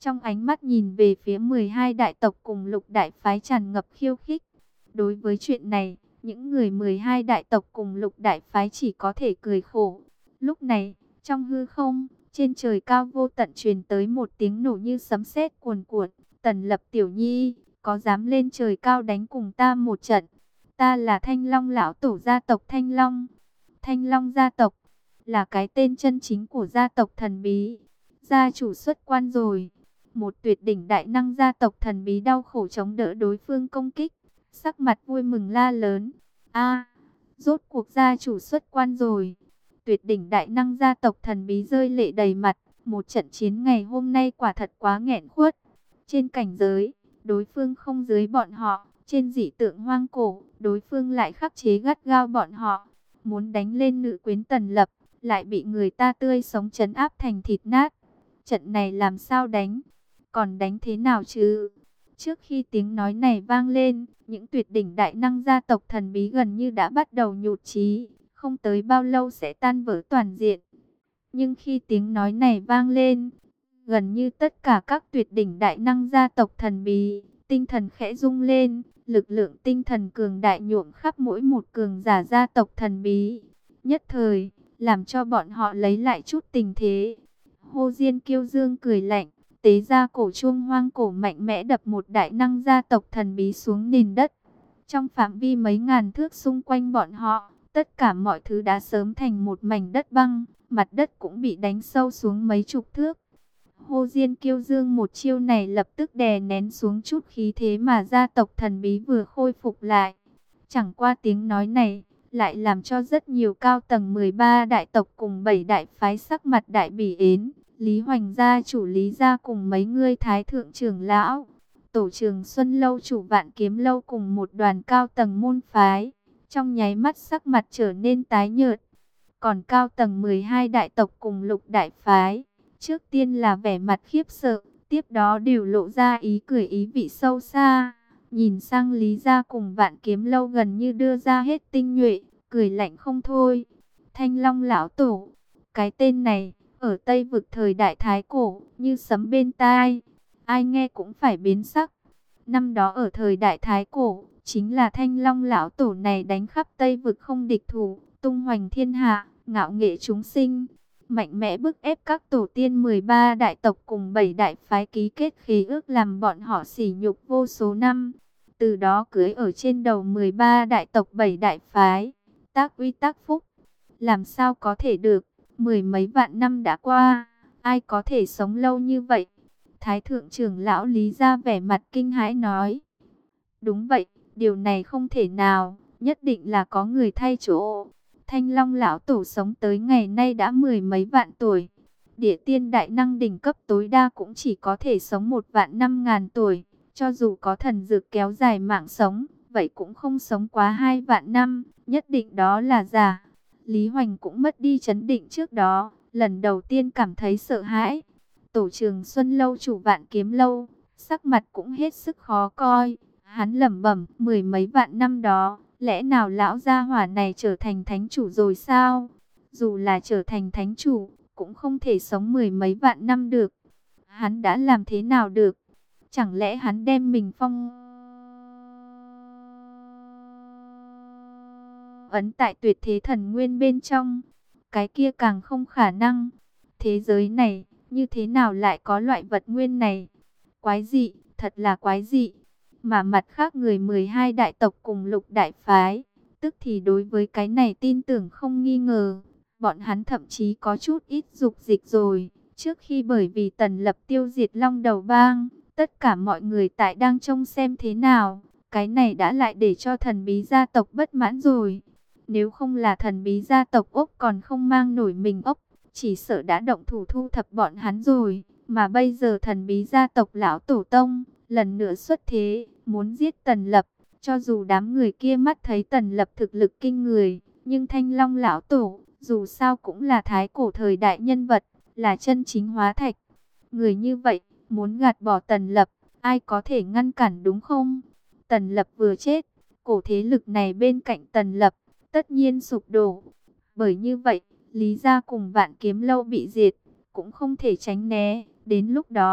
trong ánh mắt nhìn về phía mười hai đại tộc cùng lục đại phái tràn ngập khiêu khích. Đối với chuyện này, những người mười hai đại tộc cùng lục đại phái chỉ có thể cười khổ. Lúc này, trong hư không, trên trời cao vô tận truyền tới một tiếng nổ như sấm sét cuồn cuộn. Tần Lập tiểu nhi, có dám lên trời cao đánh cùng ta một trận? Ta là Thanh Long lão tổ gia tộc Thanh Long. Thanh Long gia tộc là cái tên chân chính của gia tộc thần bí. Gia chủ xuất quan rồi. Một tuyệt đỉnh đại năng gia tộc thần bí đau khổ chống đỡ đối phương công kích, sắc mặt vui mừng la lớn: A, rốt cuộc gia chủ xuất quan rồi. Tuyệt đỉnh đại năng gia tộc thần bí rơi lệ đầy mặt. Một trận chiến ngày hôm nay quả thật quá nghẹn khuất. Trên cảnh giới, đối phương không dưới bọn họ. Trên dị tượng hoang cổ, đối phương lại khắc chế gắt gao bọn họ. Muốn đánh lên nữ quyến Tần Lập, lại bị người ta tươi sống trấn áp thành thịt nát. Trận này làm sao đánh? Còn đánh thế nào chứ? Trước khi tiếng nói này vang lên, những tuyệt đỉnh đại năng gia tộc thần bí gần như đã bắt đầu nhụt chí, không tới bao lâu sẽ tan vỡ toàn diện. Nhưng khi tiếng nói này vang lên, gần như tất cả các tuyệt đỉnh đại năng gia tộc thần bí, tinh thần khẽ rung lên, lực lượng tinh thần cường đại nhuộm khắp mỗi một cường giả gia tộc thần bí. Nhất thời, làm cho bọn họ lấy lại chút tình thế. Hồ Diên Kiêu Dương cười lạnh, tế ra cổ chuông hoang cổ mạnh mẽ đập một đại năng gia tộc thần bí xuống nền đất. Trong phạm vi mấy ngàn thước xung quanh bọn họ, tất cả mọi thứ đã sớm thành một mảnh đất băng, mặt đất cũng bị đánh sâu xuống mấy chục thước. Hồ Diên Kiêu Dương một chiêu này lập tức đè nén xuống chút khí thế mà gia tộc thần bí vừa khôi phục lại. Chẳng qua tiếng nói này, lại làm cho rất nhiều cao tầng mười ba đại tộc cùng bảy đại phái sắc mặt đại bỉ ến. Lý Hoành gia chủ Lý gia cùng mấy ngươi thái thượng trưởng lão, tổ trường Xuân Lâu chủ Vạn Kiếm Lâu cùng một đoàn cao tầng môn phái, trong nháy mắt sắc mặt trở nên tái nhợt. Còn cao tầng mười hai đại tộc cùng lục đại phái, trước tiên là vẻ mặt khiếp sợ, tiếp đó đều lộ ra ý cười ý vị sâu xa. Nhìn sang Lý gia cùng Vạn Kiếm Lâu gần như đưa ra hết tinh nhuệ, cười lạnh không thôi. Thanh Long lão tổ, cái tên này ở Tây vực thời đại Thái Cổ, như sấm bên tai, ai nghe cũng phải biến sắc. Năm đó ở thời đại Thái Cổ, chính là Thanh Long lão tổ này đánh khắp Tây vực không địch thủ, tung hoành thiên hạ, ngạo nghệ chúng sinh, mạnh mẽ bức ép các tổ tiên mười ba đại tộc cùng bảy đại phái ký kết khí ước làm bọn họ sỉ nhục vô số năm. Từ đó cưới ở trên đầu mười ba đại tộc bảy đại phái, tác uy tác phúc. Làm sao có thể được? Mười mấy vạn năm đã qua, ai có thể sống lâu như vậy? Thái thượng trưởng lão Lý ra vẻ mặt kinh hãi nói. Đúng vậy, điều này không thể nào, nhất định là có người thay chỗ. Thanh Long lão tổ sống tới ngày nay đã mười mấy vạn tuổi. Địa tiên đại năng đỉnh cấp tối đa cũng chỉ có thể sống một vạn năm ngàn tuổi. Cho dù có thần dược kéo dài mạng sống, vậy cũng không sống quá hai vạn năm, nhất định đó là giả. Lý Hoành cũng mất đi chấn định trước đó, lần đầu tiên cảm thấy sợ hãi. Tổ trường Xuân Lâu chủ Vạn Kiếm Lâu, sắc mặt cũng hết sức khó coi. Hắn lẩm bẩm, mười mấy vạn năm đó, lẽ nào lão gia hỏa này trở thành thánh chủ rồi sao? Dù là trở thành thánh chủ, cũng không thể sống mười mấy vạn năm được. Hắn đã làm thế nào được? Chẳng lẽ hắn đem mình phong ấn tại tuyệt thế thần nguyên bên trong? Cái kia càng không khả năng. Thế giới này, như thế nào lại có loại vật nguyên này? Quái dị, thật là quái dị. Mà mặt khác người mười hai đại tộc cùng lục đại phái, tức thì đối với cái này tin tưởng không nghi ngờ. Bọn hắn thậm chí có chút ít dục dịch rồi. Trước khi bởi vì Tần Lập tiêu diệt Long Đầu Bang, tất cả mọi người tại đang trông xem thế nào. Cái này đã lại để cho thần bí gia tộc bất mãn rồi. Nếu không là thần bí gia tộc ốc còn không mang nổi mình ốc, chỉ sợ đã động thủ thu thập bọn hắn rồi. Mà bây giờ thần bí gia tộc lão tổ tông lần nữa xuất thế, muốn giết Tần Lập. Cho dù đám người kia mắt thấy Tần Lập thực lực kinh người, nhưng Thanh Long lão tổ dù sao cũng là thái cổ thời đại nhân vật, là chân chính hóa thạch. Người như vậy, muốn gạt bỏ Tần Lập, ai có thể ngăn cản đúng không? Tần Lập vừa chết, cổ thế lực này bên cạnh Tần Lập, tất nhiên sụp đổ. Bởi như vậy, Lý gia cùng Vạn Kiếm Lâu bị diệt, cũng không thể tránh né. Đến lúc đó,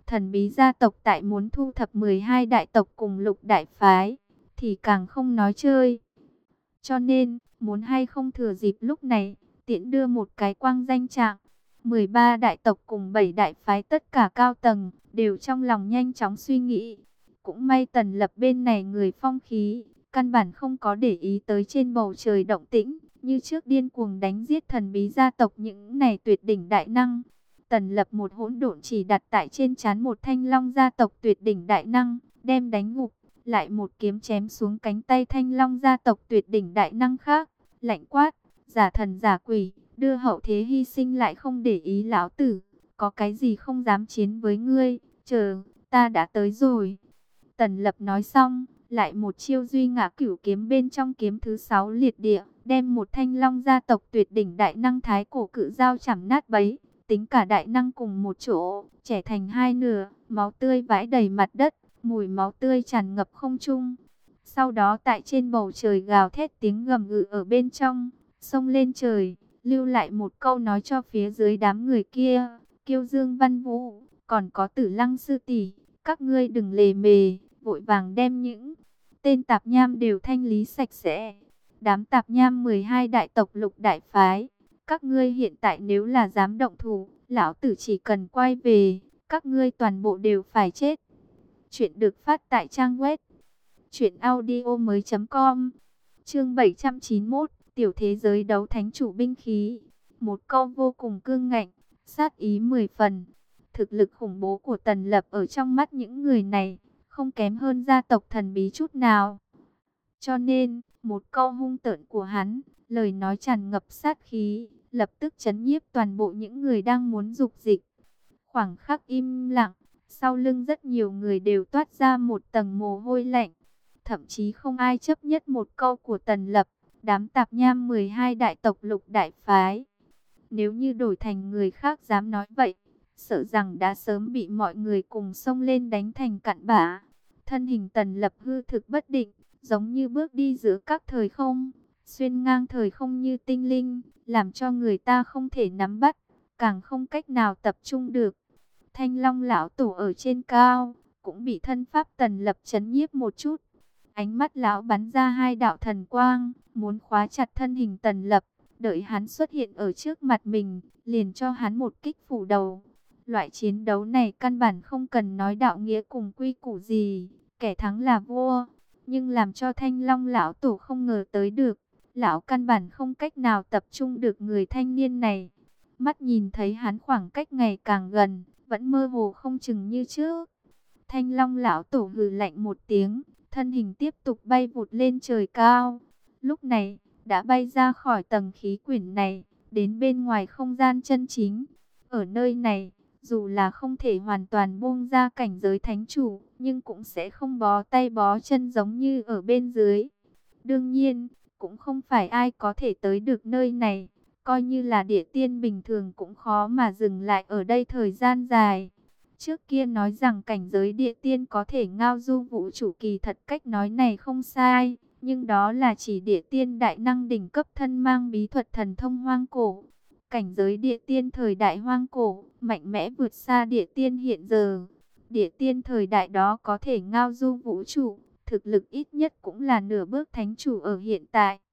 thần bí gia tộc tại muốn thu thập mười hai đại tộc cùng lục đại phái, thì càng không nói chơi. Cho nên, muốn hay không thừa dịp lúc này, tiễn đưa một cái quang danh trạng. mười ba đại tộc cùng bảy đại phái tất cả cao tầng, đều trong lòng nhanh chóng suy nghĩ. Cũng may Tần Lập bên này người phong khí, căn bản không có để ý tới trên bầu trời động tĩnh, như trước điên cuồng đánh giết thần bí gia tộc những này tuyệt đỉnh đại năng. Tần Lập một hỗn độn chỉ đặt tại trên trán một thanh long gia tộc tuyệt đỉnh đại năng, đem đánh ngục, lại một kiếm chém xuống cánh tay thanh long gia tộc tuyệt đỉnh đại năng khác, lạnh quát, giả thần giả quỷ, đưa hậu thế hy sinh lại không để ý lão tử, có cái gì không dám chiến với ngươi, chờ, ta đã tới rồi. Tần Lập nói xong, lại một chiêu duy ngã cửu kiếm bên trong kiếm thứ sáu liệt địa, đem một thanh long gia tộc tuyệt đỉnh đại năng thái cổ cự dao chảm nát bấy, tính cả đại năng cùng một chỗ, chẻ thành hai nửa, máu tươi vãi đầy mặt đất, mùi máu tươi tràn ngập không trung. Sau đó tại trên bầu trời gào thét tiếng gầm gừ ở bên trong, xông lên trời, lưu lại một câu nói cho phía dưới đám người kia, Kiêu Dương Văn Vũ, còn có Tử Lăng sư tỷ, các ngươi đừng lề mề, vội vàng đem những tên tạp nham đều thanh lý sạch sẽ. Đám tạp nham mười hai đại tộc lục đại phái, các ngươi hiện tại nếu là dám động thủ, lão tử chỉ cần quay về, các ngươi toàn bộ đều phải chết. Chuyện được phát tại trang web truyện audio mới chấm com. Chương bảy trăm chín mươi mốt, tiểu thế giới đấu thánh chủ binh khí. Một câu vô cùng cương ngạnh, sát ý mười phần. Thực lực khủng bố của Tần Lập ở trong mắt những người này, không kém hơn gia tộc thần bí chút nào. Cho nên, một câu hung tợn của hắn, lời nói tràn ngập sát khí, lập tức chấn nhiếp toàn bộ những người đang muốn dục dịch. Khoảng khắc im lặng, sau lưng rất nhiều người đều toát ra một tầng mồ hôi lạnh. Thậm chí không ai chấp nhất một câu của Tần Lập, đám tạp nham mười hai đại tộc lục đại phái. Nếu như đổi thành người khác dám nói vậy, sợ rằng đã sớm bị mọi người cùng xông lên đánh thành cặn bã. Thân hình Tần Lập hư thực bất định, giống như bước đi giữa các thời không, xuyên ngang thời không như tinh linh, làm cho người ta không thể nắm bắt, càng không cách nào tập trung được. Thanh Long lão tổ ở trên cao, cũng bị thân pháp Tần Lập chấn nhiếp một chút. Ánh mắt lão bắn ra hai đạo thần quang, muốn khóa chặt thân hình Tần Lập, đợi hắn xuất hiện ở trước mặt mình, liền cho hắn một kích phủ đầu. Loại chiến đấu này căn bản không cần nói đạo nghĩa cùng quy củ gì, kẻ thắng là vua. Nhưng làm cho Thanh Long lão tổ không ngờ tới được, lão căn bản không cách nào tập trung được người thanh niên này. Mắt nhìn thấy hắn khoảng cách ngày càng gần, vẫn mơ hồ không chừng như trước. Thanh Long lão tổ hừ lạnh một tiếng, thân hình tiếp tục bay vụt lên trời cao. Lúc này, đã bay ra khỏi tầng khí quyển này, đến bên ngoài không gian chân chính. Ở nơi này, dù là không thể hoàn toàn buông ra cảnh giới thánh chủ, nhưng cũng sẽ không bó tay bó chân giống như ở bên dưới. Đương nhiên, cũng không phải ai có thể tới được nơi này. Coi như là địa tiên bình thường cũng khó mà dừng lại ở đây thời gian dài. Trước kia nói rằng cảnh giới địa tiên có thể ngao du vũ trụ, kỳ thật cách nói này không sai. Nhưng đó là chỉ địa tiên đại năng đỉnh cấp thân mang bí thuật thần thông hoang cổ. Cảnh giới địa tiên thời đại hoang cổ, mạnh mẽ vượt xa địa tiên hiện giờ. Địa tiên thời đại đó có thể ngao du vũ trụ, thực lực ít nhất cũng là nửa bước thánh chủ ở hiện tại.